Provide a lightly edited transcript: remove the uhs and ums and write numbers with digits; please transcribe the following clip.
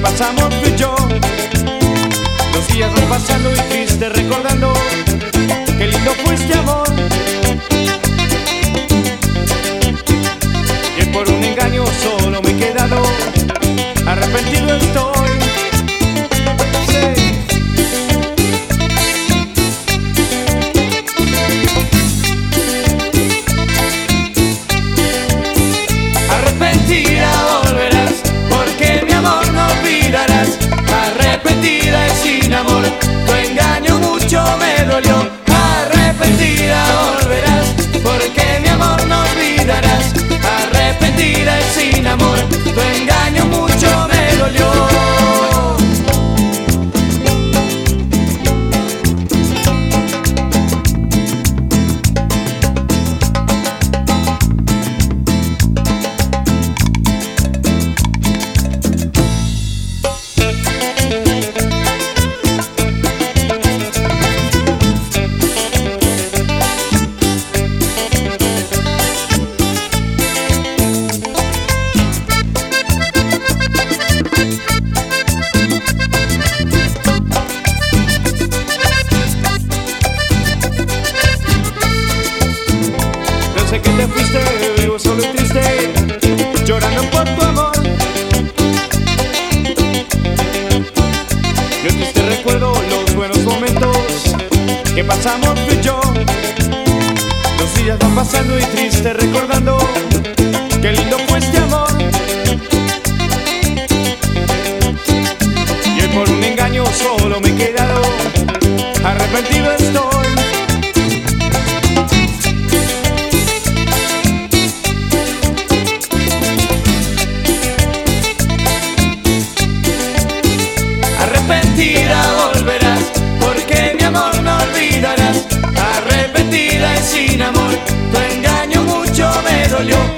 pasamos tú y yo. Los días van pasando y triste recordando qué lindo fue este amor. Y por un engaño solo me he quedado, arrepentido estoy. Sí. Arrepentida volverás, porque mi amor no olvidarás. Arrepentida y sin amor, tu engaño mucho me dolió. Arrepentida volverás, porque mi amor no olvidarás. Arrepentida y sin amor, tu engaño mucho me dolió. Sé que te fuiste, vivo solo y triste, llorando por tu amor. Yo triste recuerdo los buenos momentos que pasamos tú y yo. Los días van pasando y triste recordando qué lindo fue este amor. Y hoy por un engaño solo me he quedado, arrepentido estoy. Arrepentida volverás, porque mi amor no olvidarás. Arrepentida y sin amor, tu engaño mucho me dolió.